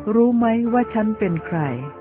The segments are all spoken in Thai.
รู้ไหมว่าฉันเป็นใคร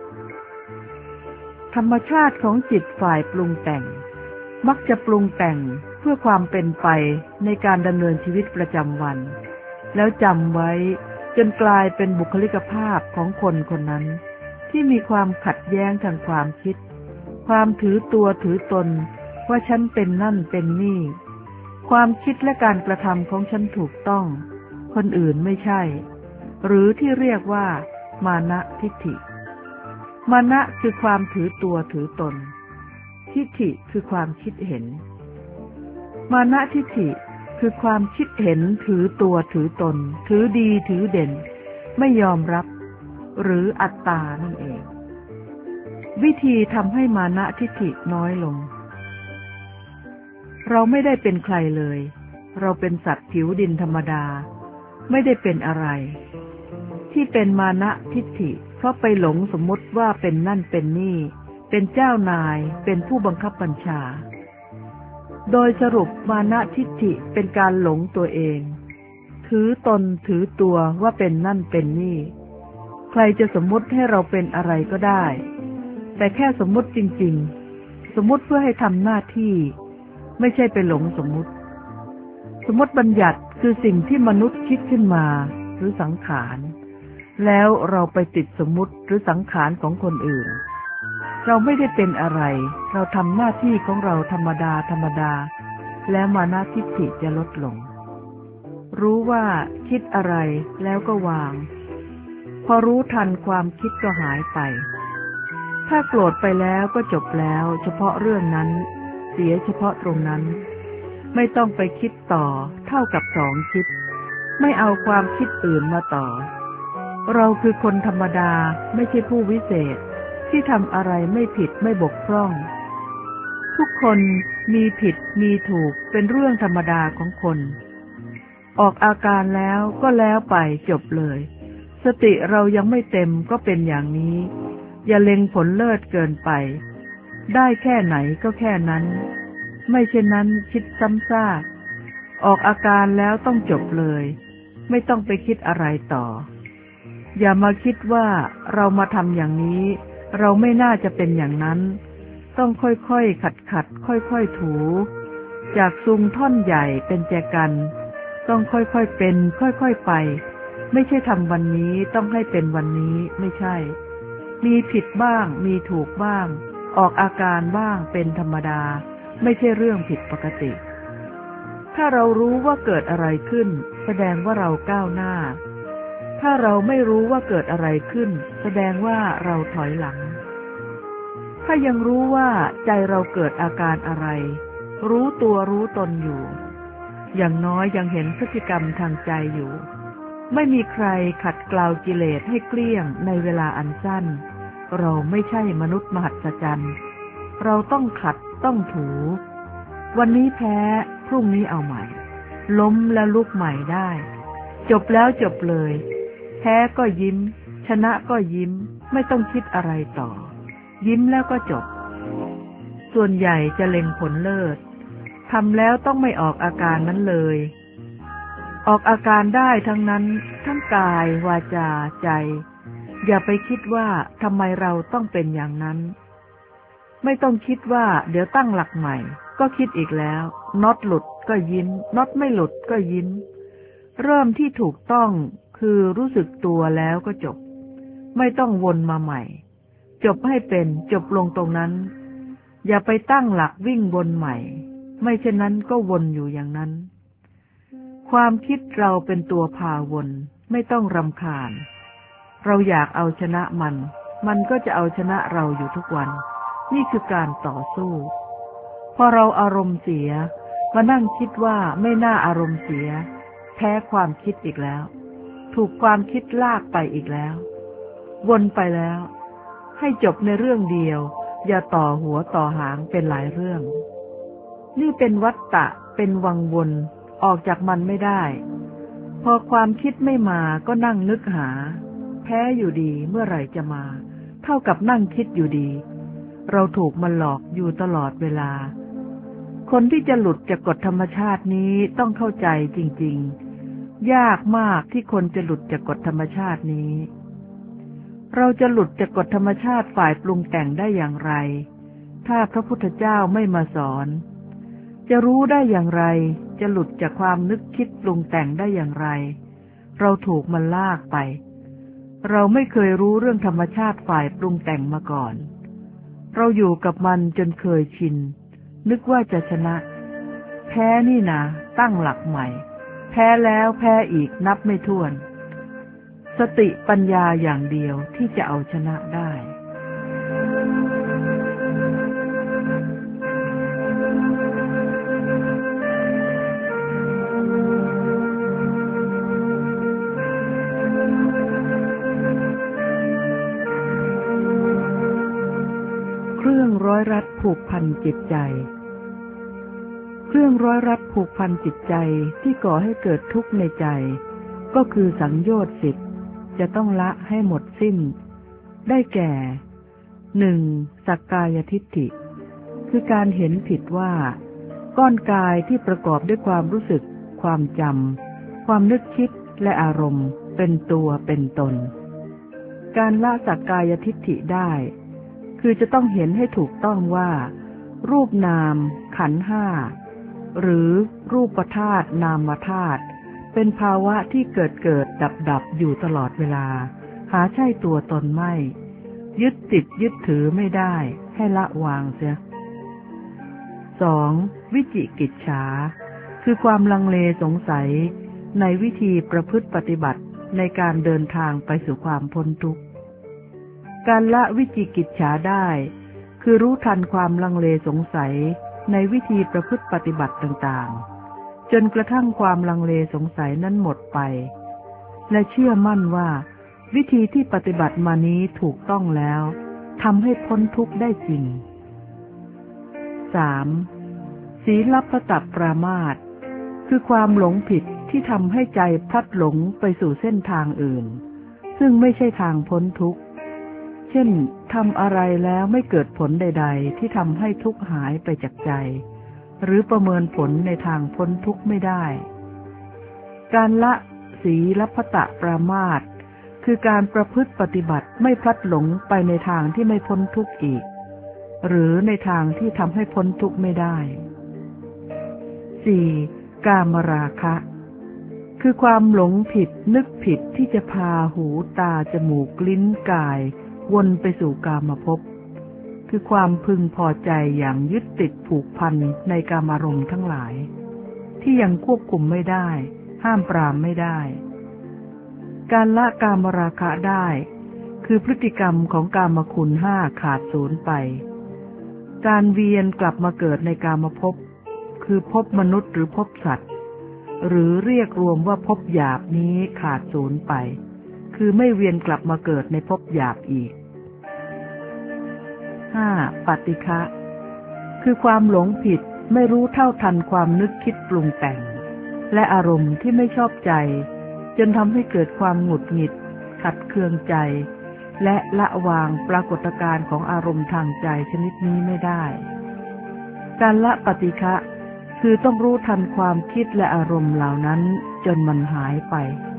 ธรรมชาติของจิตฝ่ายปรุงแต่งมักจะปรุงแต่งเพื่อความเป็นไปในการดำเนินชีวิตประจำวันแล้วจำไว้จนกลายเป็นบุคลิกภาพของคนคนนั้นที่มีความขัดแย้งทางความคิดความถือตัวถือตนว่าฉันเป็นนั่นเป็นนี่ความคิดและการกระทำของฉันถูกต้องคนอื่นไม่ใช่หรือที่เรียกว่ามานะทิฏฐิมานะคือความถือตัวถือตนทิฏฐิคือความคิดเห็นมานะทิฏฐิคือความคิดเห็นถือตัวถือตนถือดีถือเด่นไม่ยอมรับหรืออัตตานั่นเองวิธีทำให้มานะทิฏฐิน้อยลงเราไม่ได้เป็นใครเลยเราเป็นสัตว์ผิวดินธรรมดาไม่ได้เป็นอะไรที่เป็นมานะทิฏฐิเพราะไปหลงสมมติว่าเป็นนั่นเป็นนี่เป็นเจ้านายเป็นผู้บังคับบัญชาโดยสรุปมานะทิฏฐิเป็นการหลงตัวเองถือตนถือตัวว่าเป็นนั่นเป็นนี่ใครจะสมมติให้เราเป็นอะไรก็ได้แต่แค่สมมติจริงๆสมมติเพื่อให้ทำหน้าที่ไม่ใช่ไปหลงสมมติสมมติบัญญัติคือสิ่งที่มนุษย์คิดขึ้นมาหรือสังขารแล้วเราไปติดสมมติหรือสังขารของคนอื่นเราไม่ได้เป็นอะไรเราทำหน้าที่ของเราธรรมดาธรรมดาแล้วมานะทิฏฐิจะลดลงรู้ว่าคิดอะไรแล้วก็วางพอรู้ทันความคิดก็หายไปถ้าโกรธไปแล้วก็จบแล้วเฉพาะเรื่องนั้นเสียเฉพาะตรงนั้นไม่ต้องไปคิดต่อเท่ากับสองคิดไม่เอาความคิดอื่นมาต่อเราคือคนธรรมดาไม่ใช่ผู้วิเศษที่ทำอะไรไม่ผิดไม่บกพร่องทุกคนมีผิดมีถูกเป็นเรื่องธรรมดาของคนออกอาการแล้วก็แล้วไปจบเลยสติเรายังไม่เต็มก็เป็นอย่างนี้อย่าเล็งผลเลิศเกินไปได้แค่ไหนก็แค่นั้นไม่เช่นนั้นคิดซ้ำซากออกอาการแล้วต้องจบเลยไม่ต้องไปคิดอะไรต่ออย่ามาคิดว่าเรามาทำอย่างนี้เราไม่น่าจะเป็นอย่างนั้นต้องค่อยๆขัดค่อยๆถูจากซุงท่อนใหญ่เป็นแจกันต้องค่อยๆเป็นค่อยๆไปไม่ใช่ทำวันนี้ต้องให้เป็นวันนี้ไม่ใช่มีผิดบ้างมีถูกบ้างออกอาการบ้างเป็นธรรมดาไม่ใช่เรื่องผิดปกติถ้าเรารู้ว่าเกิดอะไรขึ้นแสดงว่าเราก้าวหน้าถ้าเราไม่รู้ว่าเกิดอะไรขึ้นแสดงว่าเราถอยหลังถ้ายังรู้ว่าใจเราเกิดอาการอะไรรู้ตัวรู้ตนอยู่อย่างน้อยยังเห็นพฤติกรรมทางใจอยู่ไม่มีใครขัดเกลากิเลสให้เกลี้ยงในเวลาอันสั้นเราไม่ใช่มนุษย์มหัศจรรย์เราต้องขัดต้องถูวันนี้แพ้พรุ่งนี้เอาใหม่ล้มแล้วลุกใหม่ได้จบแล้วจบเลยแพ้ก็ยิ้มชนะก็ยิ้มไม่ต้องคิดอะไรต่อยิ้มแล้วก็จบส่วนใหญ่จะเล็งผลเลิศทำแล้วต้องไม่ออกอาการนั้นเลยออกอาการได้ทั้งนั้นทั้งกายวาจาใจอย่าไปคิดว่าทำไมเราต้องเป็นอย่างนั้นไม่ต้องคิดว่าเดี๋ยวตั้งหลักใหม่ก็คิดอีกแล้วน็อตหลุดก็ยิ้มน็อตไม่หลุดก็ยิ้มเริ่มที่ถูกต้องคือรู้สึกตัวแล้วก็จบไม่ต้องวนมาใหม่จบให้เป็นจบลงตรงนั้นอย่าไปตั้งหลักวิ่งวนใหม่ไม่เช่นนั้นก็วนอยู่อย่างนั้นความคิดเราเป็นตัวพาวนไม่ต้องรำคาญเราอยากเอาชนะมันก็จะเอาชนะเราอยู่ทุกวันนี่คือการต่อสู้พอเราอารมณ์เสียมานั่งคิดว่าไม่น่าอารมณ์เสียแพ้ความคิดอีกแล้วถูกความคิดลากไปอีกแล้ววนไปแล้วให้จบในเรื่องเดียวอย่าต่อหัวต่อหางเป็นหลายเรื่องนี่เป็นวัฏฏะเป็นวังวนออกจากมันไม่ได้พอความคิดไม่มาก็นั่งนึกหาแพ้อยู่ดีเมื่อไหร่จะมาเท่ากับนั่งคิดอยู่ดีเราถูกมันหลอกอยู่ตลอดเวลาคนที่จะหลุดจากกฎธรรมชาตินี้ต้องเข้าใจจริงๆยากมากที่คนจะหลุดจากกฎธรรมชาตินี้เราจะหลุดจากกฎธรรมชาติฝ่ายปรุงแต่งได้อย่างไรถ้าพระพุทธเจ้าไม่มาสอนจะรู้ได้อย่างไรจะหลุดจากความนึกคิดปรุงแต่งได้อย่างไรเราถูกมันลากไปเราไม่เคยรู้เรื่องธรรมชาติฝ่ายปรุงแต่งมาก่อนเราอยู่กับมันจนเคยชินนึกว่าจะชนะแพ้นี่นะตั้งหลักใหม่แพ้แล้วแพ้อีกนับไม่ถ้วนสติปัญญาอย่างเดียวที่จะเอาชนะได้เครื่องร้อยรัดผูกพันจิตใจเครื่องร้อยรัดผูกพันจิตใจที่ก่อให้เกิดทุกข์ในใจก็คือสังโยชน์10จะต้องละให้หมดสิ้นได้แก่ 1. สักกายทิฏฐิคือการเห็นผิดว่าก้อนกายที่ประกอบด้วยความรู้สึกความจำความนึกคิดและอารมณ์เป็นตัวเป็นตนการละสักกายทิฏฐิได้คือจะต้องเห็นให้ถูกต้องว่ารูปนามขันธ์ห้าหรือรูปธาตุนามธาตุเป็นภาวะที่เกิดดับอยู่ตลอดเวลาหาใช่ตัวตนไม่ยึดติดยึดถือไม่ได้ให้ละวางเสีย 2. วิจิกิจฉาคือความลังเลสงสัยในวิธีประพฤติปฏิบัติในการเดินทางไปสู่ความพ้นทุกข์การละวิจิกิจฉาได้คือรู้ทันความลังเลสงสัยในวิธีประพฤติปฏิบัติต่างๆจนกระทั่งความลังเลสงสัยนั้นหมดไปและเชื่อมั่นว่าวิธีที่ปฏิบัติมานี้ถูกต้องแล้วทำให้พ้นทุกข์ได้จริง 3. ศีลปตัปปรามาสคือความหลงผิดที่ทำให้ใจพลัดหลงไปสู่เส้นทางอื่นซึ่งไม่ใช่ทางพ้นทุกข์เช่นทำอะไรแล้วไม่เกิดผลใดๆที่ทำให้ทุกข์หายไปจากใจหรือประเมินผลในทางพ้นทุกข์ไม่ได้การละศีลปตปรามาสคือการประพฤติปฏิบัติไม่พลัดหลงไปในทางที่ไม่พ้นทุกข์อีกหรือในทางที่ทำให้พ้นทุกข์ไม่ได้ 4. กามราคะคือความหลงผิดนึกผิดที่จะพาหูตาจมูกลิ้นกายวนไปสู่กามภพคือความพึงพอใจอย่างยึดติดผูกพันในกามารมณ์ทั้งหลายที่ยังควบคุมไม่ได้ห้ามปรามไม่ได้การละกามราคะได้คือพฤติกรรมของกามคุณ5ขาดสูญไปการเวียนกลับมาเกิดในกามภพคือภพมนุษย์หรือภพสัตว์หรือเรียกรวมว่าภพหยาบนี้ขาดสูญไปคือไม่เวียนกลับมาเกิดในภพหยาบอีก 5. ปฏิฆะคือความหลงผิดไม่รู้เท่าทันความนึกคิดปรุงแต่งและอารมณ์ที่ไม่ชอบใจจนทำให้เกิดความหงุดหงิดขัดเคืองใจและละวางปรากฏการณ์ของอารมณ์ทางใจชนิดนี้ไม่ได้การละปฏิฆะคือต้องรู้ทันความคิดและอารมณ์เหล่านั้นจนมันหายไป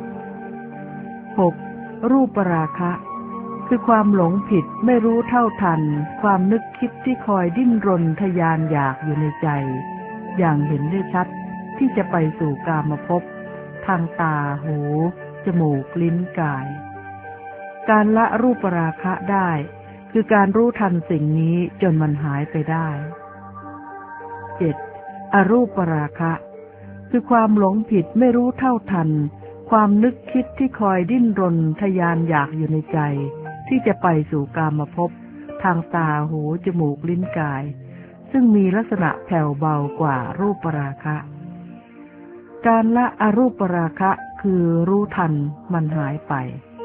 6. รูปราคะคือความหลงผิดไม่รู้เท่าทันความนึกคิดที่คอยดิ้นรนทยานอยากอยู่ในใจอย่างเห็นได้ชัดที่จะไปสู่กามภพทางตาหูจมูกลิ้นกายการละรูปราคะได้คือการรู้ทันสิ่งนี้จนมันหายไปได้ 7. อรูปราคะคือความหลงผิดไม่รู้เท่าทันความนึกคิดที่คอยดิ้นรนทยานอยากอยู่ในใจที่จะไปสู่กามภพทางตาหูจมูกลิ้นกายซึ่งมีลักษณะแผ่วเบากว่ารูปราคะการละอรูปราคะคือรู้ทันมันหายไป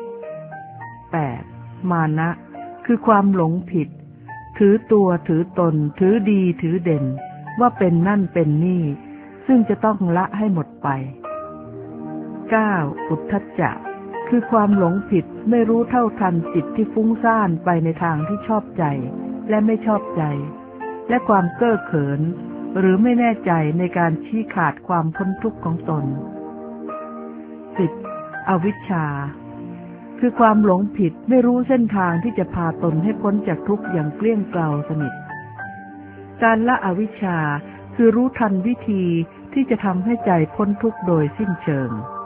8. มานะคือความหลงผิดถือตัวถือตนถือดีถือเด่นว่าเป็นนั่นเป็นนี่ซึ่งจะต้องละให้หมดไป 9. อุทธัจจะคือความหลงผิดไม่รู้เท่าทันจิตที่ฟุ้งซ่านไปในทางที่ชอบใจและไม่ชอบใจและความเก้อเขินหรือไม่แน่ใจในการชี้ขาดความพ้นทุกข์ของตน 10. อวิชชาคคือความหลงผิดไม่รู้เส้นทางที่จะพาตนให้พ้นจากทุกข์อย่างเกลี้ยงเกลาสนิทการละอวิชชาคือรู้ทันวิธีที่จะทำให้ใจพ้นทุกข์โดยสิ้นเชิง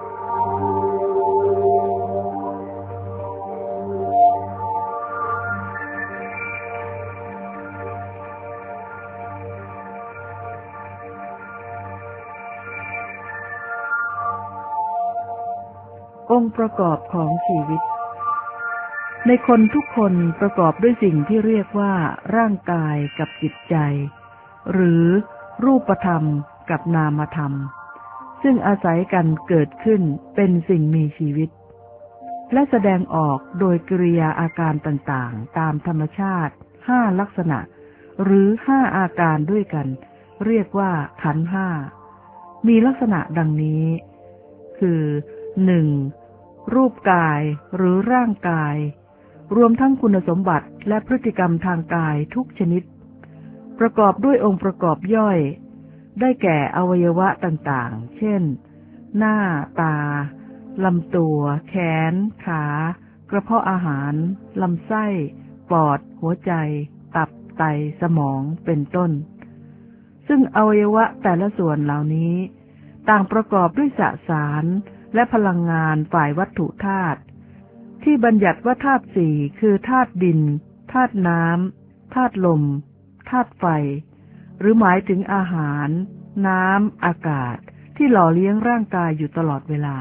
องค์ประกอบของชีวิตในคนทุกคนประกอบด้วยสิ่งที่เรียกว่าร่างกายกับจิตใจหรือรูปธรรมกับนามธรรมซึ่งอาศัยกันเกิดขึ้นเป็นสิ่งมีชีวิตและแสดงออกโดยกิริยาอาการต่างๆตามธรรมชาติ5ลักษณะหรือ5อาการด้วยกันเรียกว่าขันธ์5มีลักษณะดังนี้คือ 1. รูปกายหรือร่างกายรวมทั้งคุณสมบัติและพฤติกรรมทางกายทุกชนิดประกอบด้วยองค์ประกอบย่อยได้แก่อวัยวะต่างๆเช่นหน้าตาลำตัวแขนขากระเพาะอาหารลำไส้ปอดหัวใจตับไตสมองเป็นต้นซึ่งอวัยวะแต่ละส่วนเหล่านี้ต่างประกอบด้วยสสารและพลังงานฝ่ายวัตถุธาตุที่บัญญัติว่าธาตุสี่คือธาตุดินธาตุน้ำธาตุลมธาตุไฟหรือหมายถึงอาหารน้ำอากาศที่หล่อเลี้ยงร่างกายอยู่ตลอดเวลา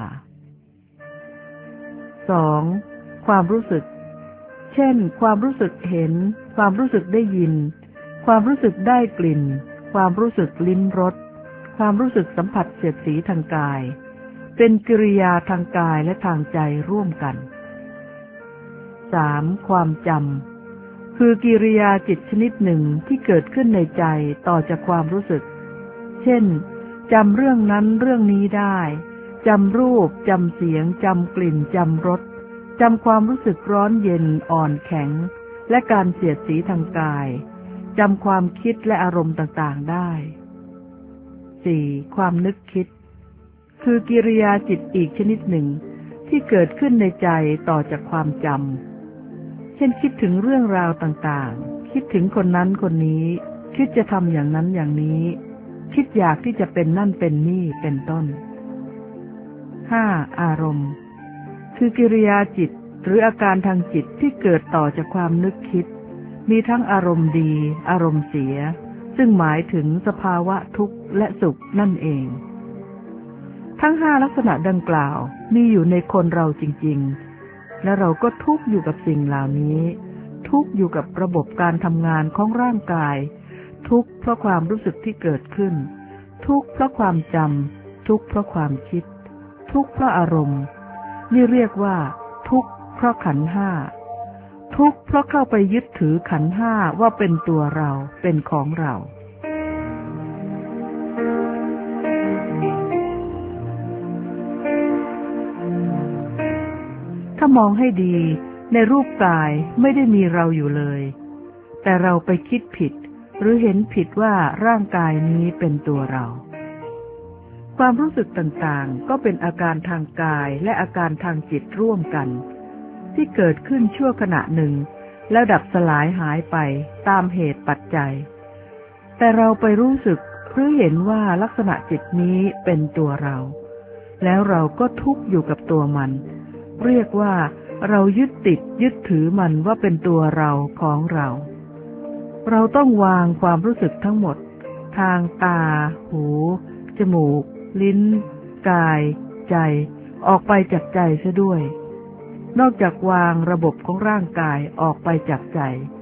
2. ความรู้สึกเช่นความรู้สึกเห็นความรู้สึกได้ยินความรู้สึกได้กลิ่นความรู้สึกลิ้มรสความรู้สึกสัมผัสเสียดสีทางกายเป็นกิริยาทางกายและทางใจร่วมกัน 3. ความจำคือกิริยาจิตชนิดหนึ่งที่เกิดขึ้นในใจต่อจากความรู้สึกเช่นจำเรื่องนั้นเรื่องนี้ได้จำรูปจำเสียงจำกลิ่นจำรสจำความรู้สึกร้อนเย็นอ่อนแข็งและการเสียดสีทางกายจำความคิดและอารมณ์ต่างๆได้ 4. ความนึกคิดคือกิริยาจิตอีกชนิดหนึ่งที่เกิดขึ้นในใจต่อจากความจำเช่นคิดถึงเรื่องราวต่างๆคิดถึงคนนั้นคนนี้คิดจะทำอย่างนั้นอย่างนี้คิดอยากที่จะเป็นนั่นเป็นนี่เป็นต้น 5. อารมณ์คือกิริยาจิตหรืออาการทางจิตที่เกิดต่อจากความนึกคิดมีทั้งอารมณ์ดีอารมณ์เสียซึ่งหมายถึงสภาวะทุกข์และสุขนั่นเองทั้ง5ลักษณะดังกล่าวมีอยู่ในคนเราจริงๆและเราก็ทุกข์อยู่กับสิ่งเหล่านี้ทุกข์อยู่กับระบบการทำงานของร่างกายทุกข์เพราะความรู้สึกที่เกิดขึ้นทุกข์เพราะความจำทุกข์เพราะความคิดทุกข์เพราะอารมณ์นี่เรียกว่าทุกข์เพราะขันธ์ห้าทุกข์เพราะเข้าไปยึดถือขันธ์ห้าว่าเป็นตัวเราเป็นของเราถ้ามองให้ดีในรูปกายไม่ได้มีเราอยู่เลยแต่เราไปคิดผิดหรือเห็นผิดว่าร่างกายนี้เป็นตัวเราความรู้สึกต่างๆก็เป็นอาการทางกายและอาการทางจิตร่วมกันที่เกิดขึ้นชั่วขณะหนึ่งแล้วดับสลายหายไปตามเหตุปัจจัยแต่เราไปรู้สึกหรือเห็นว่าลักษณะจิตนี้เป็นตัวเราแล้วเราก็ทุกข์อยู่กับตัวมันเรียกว่าเรายึดติดยึดถือมันว่าเป็นตัวเราของเราเราต้องวางความรู้สึกทั้งหมดทางตาหูจมูกลิ้นกายใจออกไปจากใจเสียด้วยนอกจากวางระบบของร่างกายออกไปจากใจ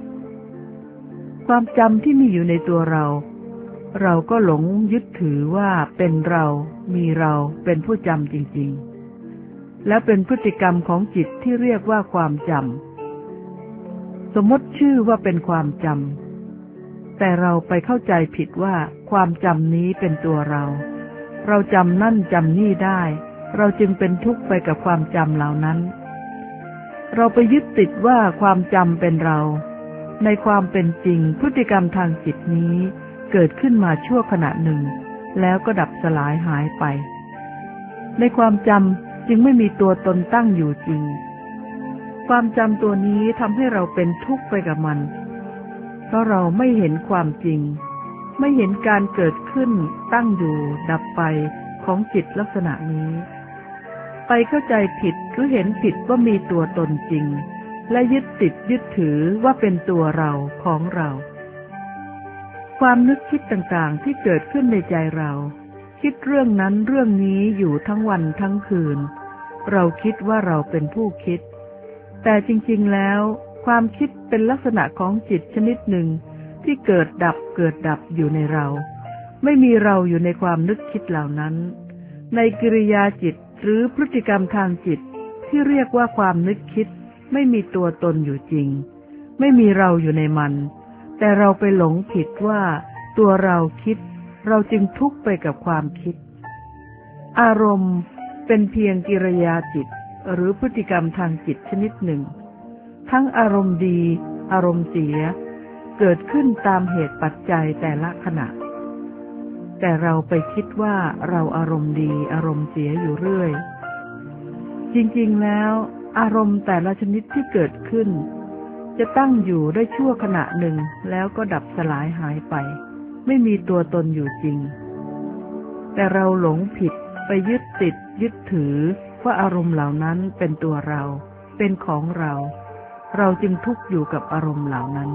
ความจำที่มีอยู่ในตัวเราเราก็หลงยึดถือว่าเป็นเรามีเราเป็นผู้จำจริงๆและเป็นพฤติกรรมของจิตที่เรียกว่าความจำสมมติชื่อว่าเป็นความจำแต่เราไปเข้าใจผิดว่าความจำนี้เป็นตัวเราเราจำนั่นจำนี่ได้เราจึงเป็นทุกข์ไปกับความจำเหล่านั้นเราไปยึดติดว่าความจำเป็นเราในความเป็นจริงพฤติกรรมทางจิตนี้เกิดขึ้นมาชั่วขณะหนึ่งแล้วก็ดับสลายหายไปในความจำจึงไม่มีตัวตนตั้งอยู่จริงความจำตัวนี้ทำให้เราเป็นทุกข์ไปกับมันเพราะเราไม่เห็นความจริงไม่เห็นการเกิดขึ้นตั้งอยู่ดับไปของจิตลักษณะนี้ไปเข้าใจผิดหรือเห็นผิดว่ามีตัวตนจริงและยึดติดยึดถือว่าเป็นตัวเราของเราความนึกคิดต่างๆที่เกิดขึ้นในใจเราคิดเรื่องนั้นเรื่องนี้อยู่ทั้งวันทั้งคืนเราคิดว่าเราเป็นผู้คิดแต่จริงๆแล้วความคิดเป็นลักษณะของจิตชนิดหนึ่งที่เกิดดับเกิดดับอยู่ในเราไม่มีเราอยู่ในความนึกคิดเหล่านั้นในกิริยาจิตหรือพฤติกรรมทางจิตที่เรียกว่าความนึกคิดไม่มีตัวตนอยู่จริงไม่มีเราอยู่ในมันแต่เราไปหลงผิดว่าตัวเราคิดเราจึงทุกข์ไปกับความคิดอารมณ์เป็นเพียงกิริยาจิตหรือพฤติกรรมทางจิตชนิดหนึ่งทั้งอารมณ์ดีอารมณ์เสียเกิดขึ้นตามเหตุปัจจัยแต่ละขณะแต่เราไปคิดว่าเราอารมณ์ดีอารมณ์เสียอยู่เรื่อยจริงๆแล้วอารมณ์แต่ละชนิดที่เกิดขึ้นจะตั้งอยู่ได้ชั่วขณะหนึ่งแล้วก็ดับสลายหายไปไม่มีตัวตนอยู่จริงแต่เราหลงผิดไปยึดติดยึดถือว่าอารมณ์เหล่านั้นเป็นตัวเราเป็นของเราเราจึงทุกข์อยู่กับอารมณ์เหล่านั้น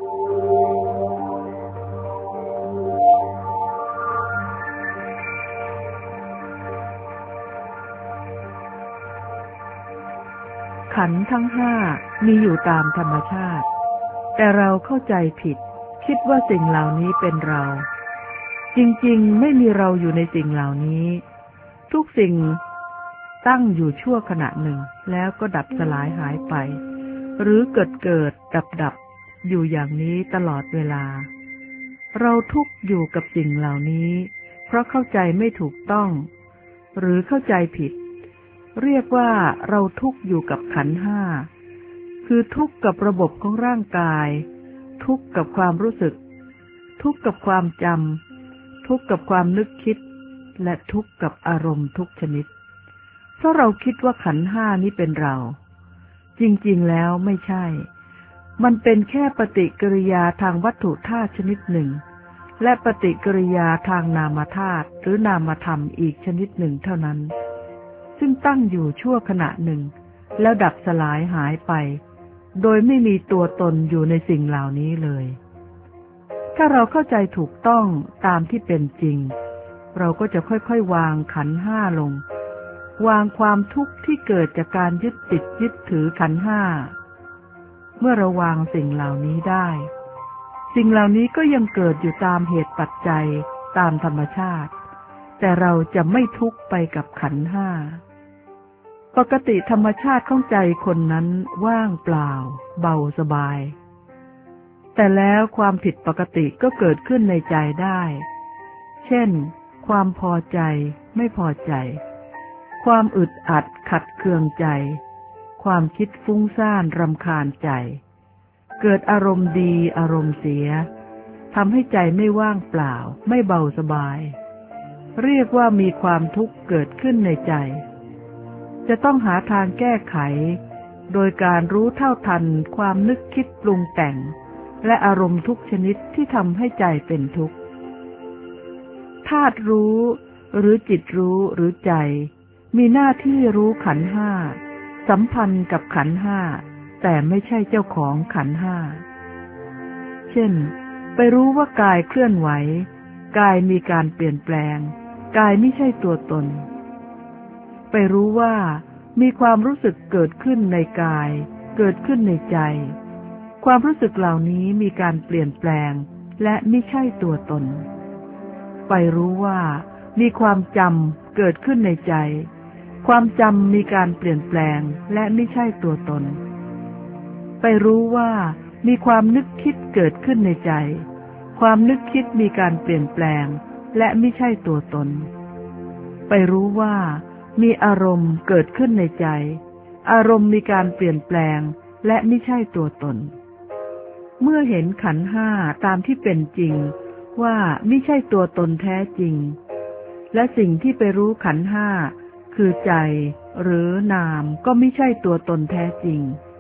ขันธ์ทั้งห้ามีอยู่ตามธรรมชาติแต่เราเข้าใจผิดคิดว่าสิ่งเหล่านี้เป็นเราจริงๆไม่มีเราอยู่ในสิ่งเหล่านี้ทุกสิ่งตั้งอยู่ชั่วขณะหนึ่งแล้วก็ดับสลายหายไปหรือเกิดดับอยู่อย่างนี้ตลอดเวลาเราทุกข์อยู่กับสิ่งเหล่านี้เพราะเข้าใจไม่ถูกต้องหรือเข้าใจผิดเรียกว่าเราทุกข์อยู่กับขันธ์ห้าคือทุกข์กับระบบของร่างกายทุกข์กับความรู้สึกทุกข์กับความจำทุกข์กับความนึกคิดและทุกข์กับอารมณ์ทุกชนิดเพราะเราคิดว่าขันธ์ห้านี้เป็นเราจริงๆแล้วไม่ใช่มันเป็นแค่ปฏิกิริยาทางวัตถุธาตุชนิดหนึ่งและปฏิกิริยาทางนามธาตุหรือนามธรรมอีกชนิดหนึ่งเท่านั้นซึ่งตั้งอยู่ชั่วขณะหนึ่งแล้วดับสลายหายไปโดยไม่มีตัวตนอยู่ในสิ่งเหล่านี้เลยถ้าเราเข้าใจถูกต้องตามที่เป็นจริงเราก็จะค่อยๆวางขันธ์ห้าลงวางความทุกข์ที่เกิดจากการยึดติดยึดถือขันธ์ห้าเมื่อเราวางสิ่งเหล่านี้ได้สิ่งเหล่านี้ก็ยังเกิดอยู่ตามเหตุปัจจัยตามธรรมชาติแต่เราจะไม่ทุกข์ไปกับขันธ์ห้าปกติธรรมชาติของใจคนนั้นว่างเปล่าเบาสบายแต่แล้วความผิดปกติก็เกิดขึ้นในใจได้เช่นความพอใจไม่พอใจความอึดอัดขัดเคืองใจความคิดฟุ้งซ่านรำคาญใจเกิดอารมณ์ดีอารมณ์เสียทำให้ใจไม่ว่างเปล่าไม่เบาสบายเรียกว่ามีความทุกข์เกิดขึ้นในใจจะต้องหาทางแก้ไขโดยการรู้เท่าทันความนึกคิดปรุงแต่งและอารมณ์ทุกชนิดที่ทำให้ใจเป็นทุกข์ธาตุรู้หรือจิตรู้หรือใจมีหน้าที่รู้ขันธ์ห้าสัมพันธ์กับขันธ์ห้าแต่ไม่ใช่เจ้าของขันธ์ห้าเช่นไปรู้ว่ากายเคลื่อนไหวกายมีการเปลี่ยนแปลงกายไม่ใช่ตัวตนไปรู้ว่ามีความรู้สึกเกิดขึ้นในกายเกิดขึ้นในใจความรู้สึกเหล่านี้มีการเปลี่ยนแปลงและไม่ใช่ตัวตนไปรู้ว่ามีความจำเกิดขึ้นในใจความจำมีการเปลี่ยนแปลงและไม่ใช่ตัวตนไปรู้ว่ามีความนึกคิดเกิดขึ้นในใจความนึกคิดมีการเปลี่ยนแปลงและไม่ใช่ตัวตนไปรู้ว่ามีอารมณ์เกิดขึ้นในใจอารมณ์มีการเปลี่ยนแปลงและไม่ใช่ตัวตนเมื่อเห็นขันธ์ห้าตามที่เป็นจริงว่าไม่ใช่ตัวตนแท้จริงและสิ่งที่ไปรู้ขันธ์ห้าคือใจหรือนามก็ไม่ใช่ตัวตนแท้จริง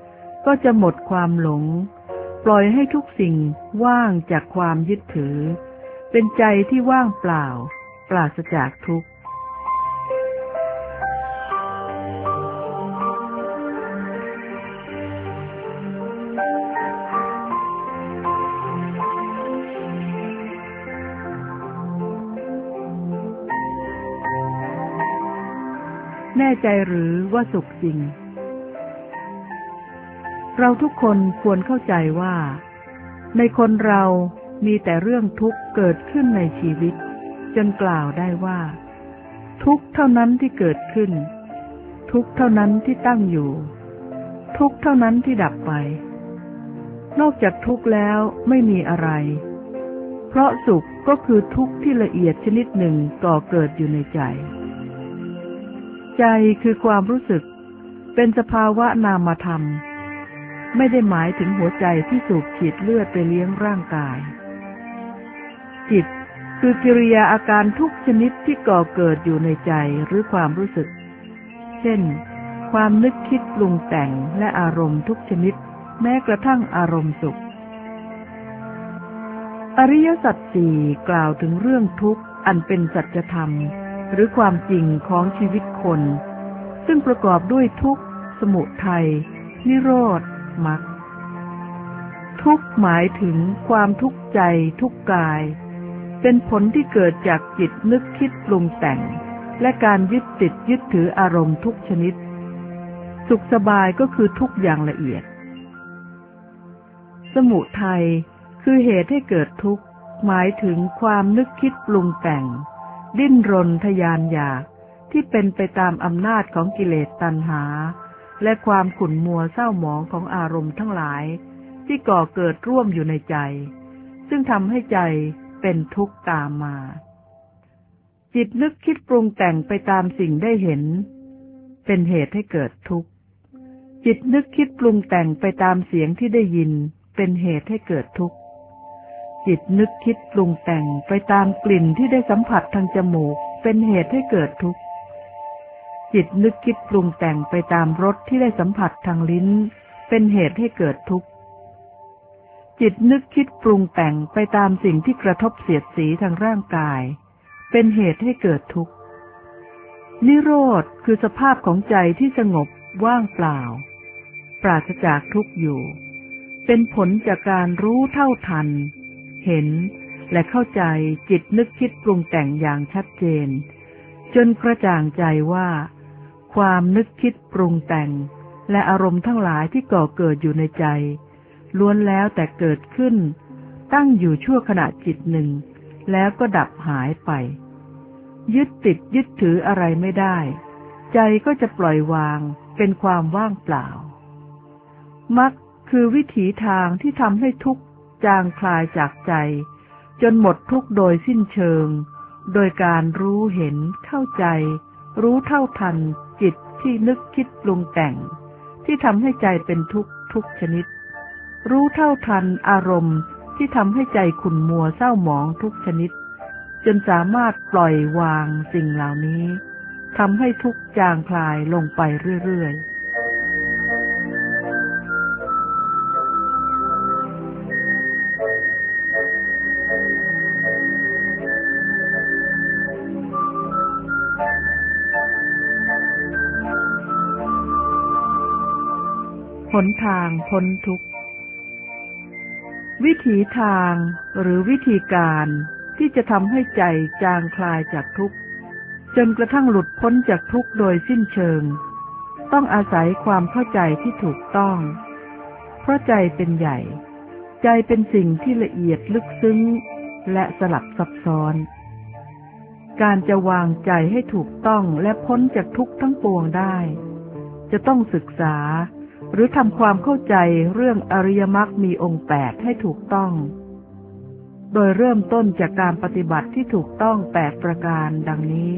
ก็จะหมดความหลงปล่อยให้ทุกสิ่งว่างจากความยึดถือเป็นใจที่ว่างเปล่าปราศจากทุกข์แน่ใจหรือว่าสุขจริงเราทุกคนควรเข้าใจว่าในคนเรามีแต่เรื่องทุกข์เกิดขึ้นในชีวิตจนกล่าวได้ว่าทุกข์เท่านั้นที่เกิดขึ้นทุกข์เท่านั้นที่ตั้งอยู่ทุกข์เท่านั้นที่ดับไปนอกจากทุกข์แล้วไม่มีอะไรเพราะสุขก็คือทุกข์ที่ละเอียดชนิดหนึ่งก่อเกิดอยู่ในใจใจคือความรู้สึกเป็นสภาวะนามธรรมไม่ได้หมายถึงหัวใจที่สูบฉีดเลือดไปเลี้ยงร่างกายจิตคือกิริยาอาการทุกชนิดที่ก่อเกิดอยู่ในใจหรือความรู้สึกเช่นความนึกคิดปรุงแต่งและอารมณ์ทุกชนิดแม้กระทั่งอารมณ์สุขอริยสัจสี่กล่าวถึงเรื่องทุกข์อันเป็นสัจธรรมหรือความจริงของชีวิตคนซึ่งประกอบด้วยทุกข์สมุทัยนิโรธมรรคทุกข์หมายถึงความทุกข์ใจทุกข์กายเป็นผลที่เกิดจากจิตนึกคิดปรุงแต่งและการยึดติดยึดถืออารมณ์ทุกชนิดสุขสบายก็คือทุกข์อย่างละเอียดสมุทัยคือเหตุให้เกิดทุกข์หมายถึงความนึกคิดปรุงแต่งดิ้นรนทยานอยากที่เป็นไปตามอำนาจของกิเลสตัณหาและความขุ่นมัวเศร้าหมองของอารมณ์ทั้งหลายที่ก่อเกิดร่วมอยู่ในใจซึ่งทำให้ใจเป็นทุกข์ตามมาจิตนึกคิดปรุงแต่งไปตามสิ่งได้เห็นเป็นเหตุให้เกิดทุกข์จิตนึกคิดปรุงแต่งไปตามเสียงที่ได้ยินเป็นเหตุให้เกิดทุกข์จิตนึกคิดปรุงแต่งไปตามกลิ่นที่ได้สัมผัสทางจมูกเป็นเหตุให้เกิดทุกข์จิตนึกคิดปรุงแต่งไปตามรสที่ได้สัมผัสทางลิ้นเป็นเหตุให้เกิดทุกข์จิตนึกคิดปรุงแต่งไปตามสิ่งที่กระทบเสียดสีทางร่างกายเป็นเหตุให้เกิดทุกข์นิโรธคือสภาพของใจที่สงบว่างเปล่าปราศจากทุกข์อยู่เป็นผลจากการรู้เท่าทันเห็นและเข้าใจจิตนึกคิดปรุงแต่งอย่างชัดเจนจนกระจ่างใจว่าความนึกคิดปรุงแต่งและอารมณ์ทั้งหลายที่ก่อเกิดอยู่ในใจล้วนแล้วแต่เกิดขึ้นตั้งอยู่ชั่วขณะจิตหนึ่งแล้วก็ดับหายไปยึดติดยึดถืออะไรไม่ได้ใจก็จะปล่อยวางเป็นความว่างเปล่ามรรคคือวิถีทางที่ทำให้ทุกข์จางคลายจากใจจนหมดทุกข์โดยสิ้นเชิงโดยการรู้เห็นเข้าใจรู้เท่าทันจิตที่นึกคิดปรุงแต่งที่ทำให้ใจเป็นทุกข์ทุกชนิดรู้เท่าทันอารมณ์ที่ทำให้ใจขุ่นมัวเศร้าหมองทุกชนิดจนสามารถปล่อยวางสิ่งเหล่านี้ทำให้ทุกข์จางคลายลงไปเรื่อยๆหนทางพ้นทุกข์วิถีทางหรือวิธีการที่จะทำให้ใจจางคลายจากทุกข์จนกระทั่งหลุดพ้นจากทุกข์โดยสิ้นเชิงต้องอาศัยความเข้าใจที่ถูกต้องเพราะใจเป็นใหญ่ใจเป็นสิ่งที่ละเอียดลึกซึ้งและสลับซับซ้อนการจะวางใจให้ถูกต้องและพ้นจากทุกข์ทั้งปวงได้จะต้องศึกษาหรือทำความเข้าใจเรื่องอริยมรรคมีองค์8ให้ถูกต้องโดยเริ่มต้นจากการปฏิบัติที่ถูกต้อง8ประการดังนี้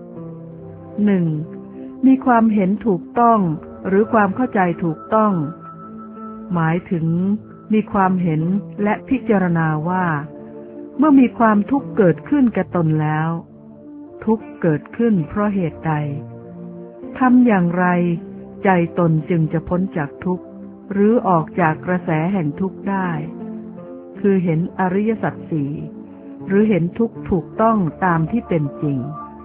1. มีความเห็นถูกต้องหรือความเข้าใจถูกต้องหมายถึงมีความเห็นและพิจารณาว่าเมื่อมีความทุกข์เกิดขึ้นแก่ตนแล้วทุกข์เกิดขึ้นเพราะเหตุใดทำอย่างไรใจตนจึงจะพ้นจากทุกข์หรือออกจากกระแสแห่งทุกข์ได้คือเห็นอริยสัจสี่หรือเห็นทุกข์ถูกต้องตามที่เป็นจริง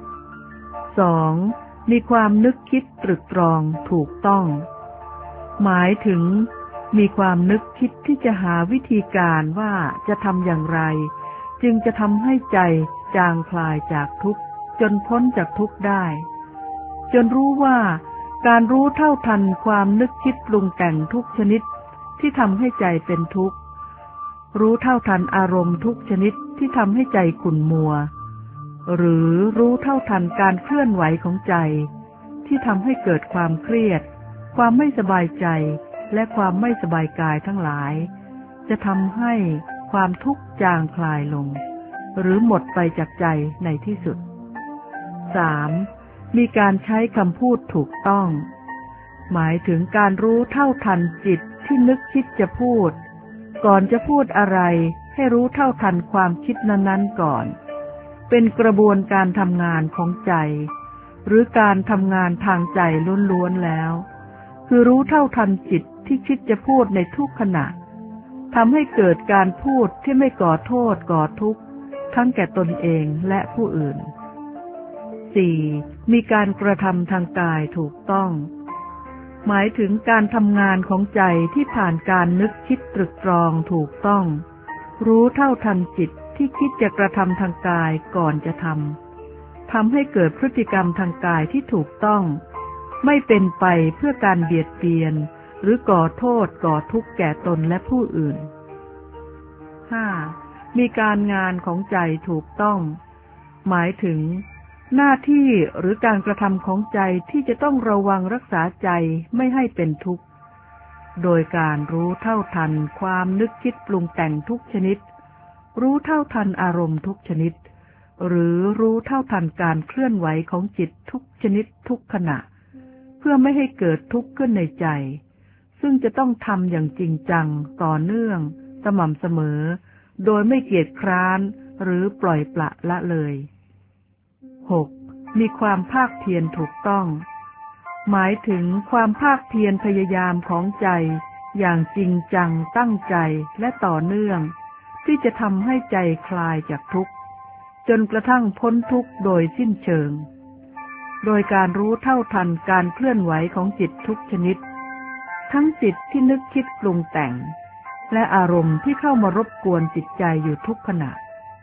2. มีความนึกคิดตรึกตรองถูกต้องหมายถึงมีความนึกคิดที่จะหาวิธีการว่าจะทำอย่างไรจึงจะทำให้ใจจางคลายจากทุกข์จนพ้นจากทุกข์ได้จนรู้ว่าการรู้เท่าทันความนึกคิดปรุงแต่งทุกชนิดที่ทำให้ใจเป็นทุกข์รู้เท่าทันอารมณ์ทุกชนิดที่ทำให้ใจขุ่นมัวหรือรู้เท่าทันการเคลื่อนไหวของใจที่ทำให้เกิดความเครียดความไม่สบายใจและความไม่สบายกายทั้งหลายจะทำให้ความทุกข์จางคลายลงหรือหมดไปจากใจในที่สุด 3. มีการใช้คำพูดถูกต้องหมายถึงการรู้เท่าทันจิตที่นึกคิดจะพูดก่อนจะพูดอะไรให้รู้เท่าทันความคิดนั้นๆก่อนเป็นกระบวนการทำงานของใจหรือการทำงานทางใจล้วนๆแล้วคือรู้เท่าทันจิตที่คิดจะพูดในทุกขณะทำให้เกิดการพูดที่ไม่ก่อโทษก่อทุกข์ทั้งแก่ตนเองและผู้อื่น 4. มีการกระทำทางกายถูกต้องหมายถึงการทำงานของใจที่ผ่านการนึกคิดตรึกตรองถูกต้องรู้เท่าทันจิตที่คิดจะกระทำทางกายก่อนจะทำให้เกิดพฤติกรรมทางกายที่ถูกต้องไม่เป็นไปเพื่อการเบียดเบียนหรือก่อโทษก่อทุกข์แก่ตนและผู้อื่น 5. มีการงานของใจถูกต้องหมายถึงหน้าที่หรือการกระทำของใจที่จะต้องระวังรักษาใจไม่ให้เป็นทุกข์โดยการรู้เท่าทันความนึกคิดปรุงแต่งทุกชนิดรู้เท่าทันอารมณ์ทุกชนิดหรือรู้เท่าทันการเคลื่อนไหวของจิตทุกชนิดทุกขณะเพื่อไม่ให้เกิดทุกข์ขึ้นในใจซึ่งจะต้องทำอย่างจริงจังต่อเนื่องสม่ำเสมอโดยไม่เกียจคร้านหรือปล่อยปละละเลย 6. มีความภาคเพียรถูกต้องหมายถึงความภาคเพียรพยายามของใจอย่างจริงจังตั้งใจและต่อเนื่องที่จะทำให้ใจคลายจากทุกข์จนกระทั่งพ้นทุกข์โดยสิ้นเชิงโดยการรู้เท่าทันการเคลื่อนไหวของจิตทุกชนิดทั้งจิตที่นึกคิดปรุงแต่งและอารมณ์ที่เข้ามารบกวนจิตใจอยู่ทุกขณะ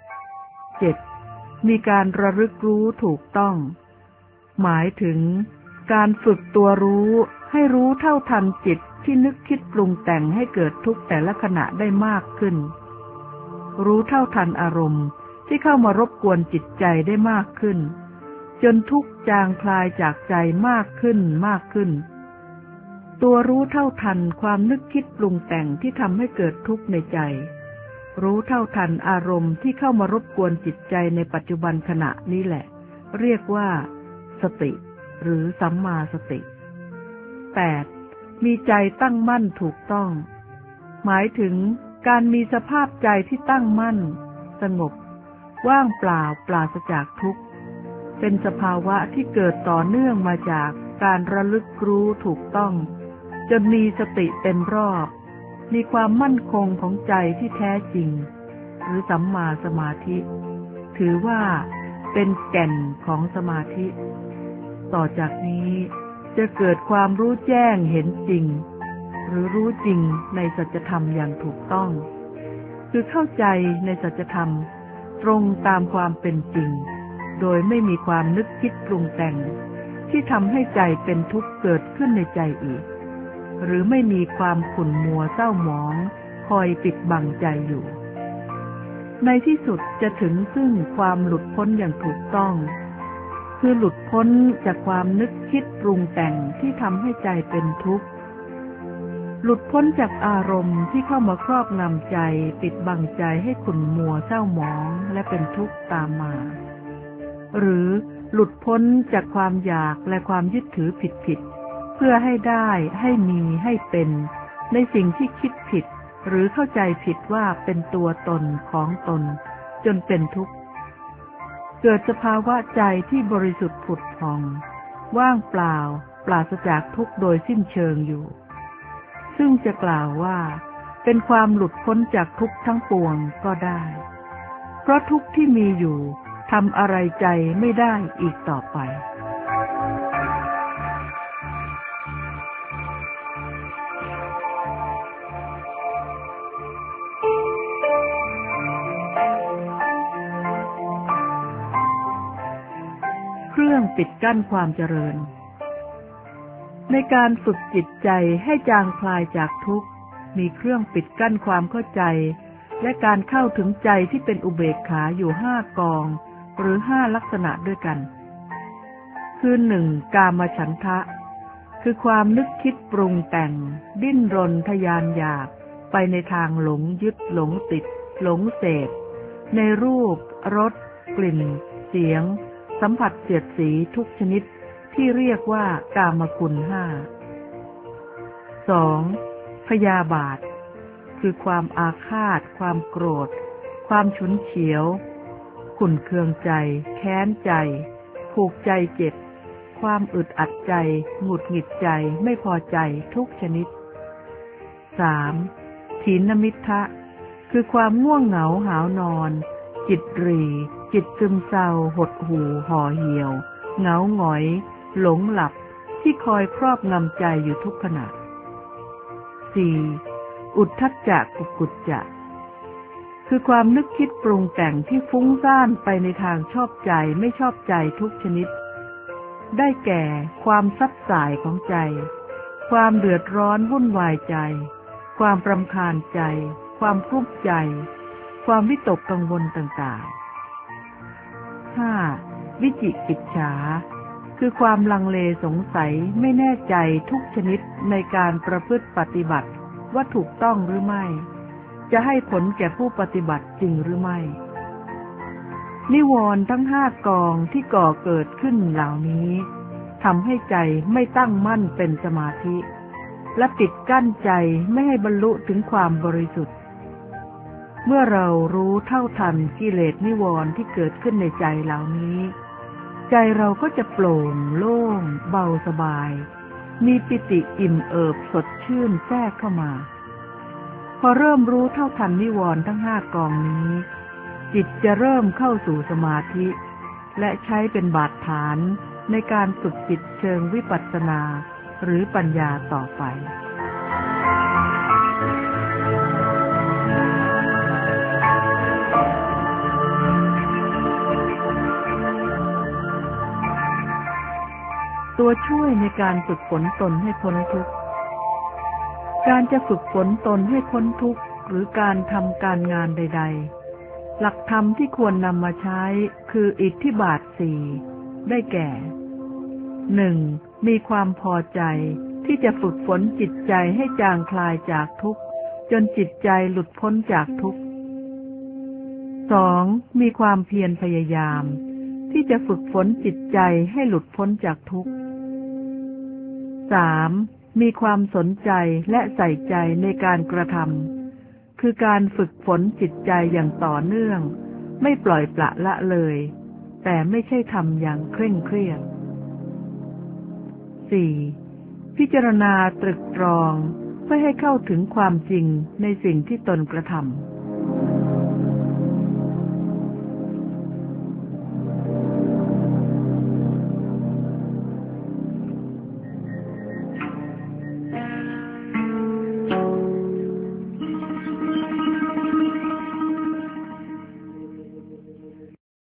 7. มีการระลึกรู้ถูกต้องหมายถึงการฝึกตัวรู้ให้รู้เท่าทันจิตที่นึกคิดปรุงแต่งให้เกิดทุกข์แต่ละขณะได้มากขึ้นรู้เท่าทันอารมณ์ที่เข้ามารบกวนจิตใจได้มากขึ้นจนทุกข์จางคลายจากใจมากขึ้นมากขึ้นตัวรู้เท่าทันความนึกคิดปรุงแต่งที่ทำให้เกิดทุกข์ในใจรู้เท่าทันอารมณ์ที่เข้ามารบกวนจิตใจในปัจจุบันขณะนี้แหละเรียกว่าสติหรือสัมมาสติ 8. มีใจตั้งมั่นถูกต้องหมายถึงการมีสภาพใจที่ตั้งมั่นสงบว่างเปล่าปราศจากทุกข์เป็นสภาวะที่เกิดต่อเนื่องมาจากการระลึกรู้ถูกต้องจนมีสติเต็มรอบมีความมั่นคงของใจที่แท้จริงหรือสัมมาสมาธิถือว่าเป็นแก่นของสมาธิต่อจากนี้จะเกิดความรู้แจ้งเห็นจริงหรือรู้จริงในสัจธรรมอย่างถูกต้องคือเข้าใจในสัจธรรมตรงตามความเป็นจริงโดยไม่มีความนึกคิดปรุงแต่งที่ทำให้ใจเป็นทุกข์เกิดขึ้นในใจอีกหรือไม่มีความขุ่นมัวเศร้าหมองคอยปิดบังใจอยู่ในที่สุดจะถึงซึ่งความหลุดพ้นอย่างถูกต้องคือหลุดพ้นจากความนึกคิดปรุงแต่งที่ทำให้ใจเป็นทุกข์หลุดพ้นจากอารมณ์ที่เข้ามาครอบงำใจปิดบังใจให้ขุ่นมัวเศร้าหมองและเป็นทุกข์ตามมาหรือหลุดพ้นจากความอยากและความยึดถือผิดเพื่อให้ได้ให้มีให้เป็นในสิ่งที่คิดผิดหรือเข้าใจผิดว่าเป็นตัวตนของตนจนเป็นทุกข์เกิดสภาวะใจที่บริสุทธิ์ผุดผ่องว่างเปล่าปราศจากทุกข์โดยสิ้นเชิงอยู่ซึ่งจะกล่าวว่าเป็นความหลุดพ้นจากทุกข์ทั้งปวงก็ได้ เพราะทุกข์ที่มีอยู่ทำอะไรใจไม่ได้อีกต่อไปเครื่องปิดกั้นความเจริญในการฝึกจิตใจให้จางคลายจากทุกข์มีเครื่องปิดกั้นความเข้าใจและการเข้าถึงใจที่เป็นอุเบกขาอยู่5 กองหรือ5 ลักษณะด้วยกันคือ 1. กามฉันทะคือความนึกคิดปรุงแต่งดิ้นรนทยานอยากไปในทางหลงยึดหลงติดหลงเสพในรูปรสกลิ่นเสียงสัมผัสเสียดสีทุกชนิดที่เรียกว่ากามคุณ5 2. พยาบาทคือความอาฆาตความโกรธความฉุนเฉียวขุ่นเคืองใจแค้นใจผูกใจเจ็บความอึดอัดใจหงุดหงิดใจไม่พอใจทุกชนิด 3. ถีนมิทธะคือความง่วงเหงาหาวนอนจิตหรี่จิตซึมเศร้าหดหู่ห่อเหี่ยวเหงาหงอยหลงหลับที่คอยครอบงำใจอยู่ทุกขณะ 4. อุทธัจจะกุกุจจะคือความนึกคิดปรุงแต่งที่ฟุ้งซ่านไปในทางชอบใจไม่ชอบใจทุกชนิดได้แก่ความซัดสายของใจความเดือดร้อนวุ่นวายใจความรำคาญใจความกลุ้มใจความวิตกกังวลต่างๆ 5. วิจิกิจฉาคือความลังเลสงสัยไม่แน่ใจทุกชนิดในการประพฤติปฏิบัติว่าถูกต้องหรือไม่จะให้ผลแก่ผู้ปฏิบัติจริงหรือไม่นิวรณ์ทั้ง5 กองที่ก่อเกิดขึ้นเหล่านี้ทำให้ใจไม่ตั้งมั่นเป็นสมาธิและปิดกั้นใจไม่ให้บรรลุถึงความบริสุทธิ์เมื่อเรารู้เท่าทันกิเลสนิวรณ์ที่เกิดขึ้นในใจเหล่านี้ใจเราก็จะโปร่งโล่งเบาสบายมีปิติอิ่มเอิบสดชื่นแทรกเข้ามาพอเริ่มรู้เท่าทันนิวรณ์ทั้ง5 กองนี้จิตจะเริ่มเข้าสู่สมาธิและใช้เป็นบาดฐานในการฝึกจิตเชิงวิปัสสนาหรือปัญญาต่อไปตัวช่วยในการฝึกฝนตนให้พ้นทุกข์การจะฝึกฝนตนให้พ้นทุกข์หรือการทำการงานใดๆหลักธรรมที่ควรนำมาใช้คืออิทธิบาท 4ได้แก่ 1. มีความพอใจที่จะฝึกฝนจิตใจให้จางคลายจากทุกข์จนจิตใจหลุดพ้นจากทุกข์ 2. มีความเพียรพยายามที่จะฝึกฝนจิตใจให้หลุดพ้นจากทุกข์ 3. มีความสนใจและใส่ใจในการกระทำคือการฝึกฝนจิตใจอย่างต่อเนื่องไม่ปล่อยปละละเลยแต่ไม่ใช่ทำอย่างเคร่งเครียด 4. พิจารณาตรึกตรองเพื่อให้เข้าถึงความจริงในสิ่งที่ตนกระท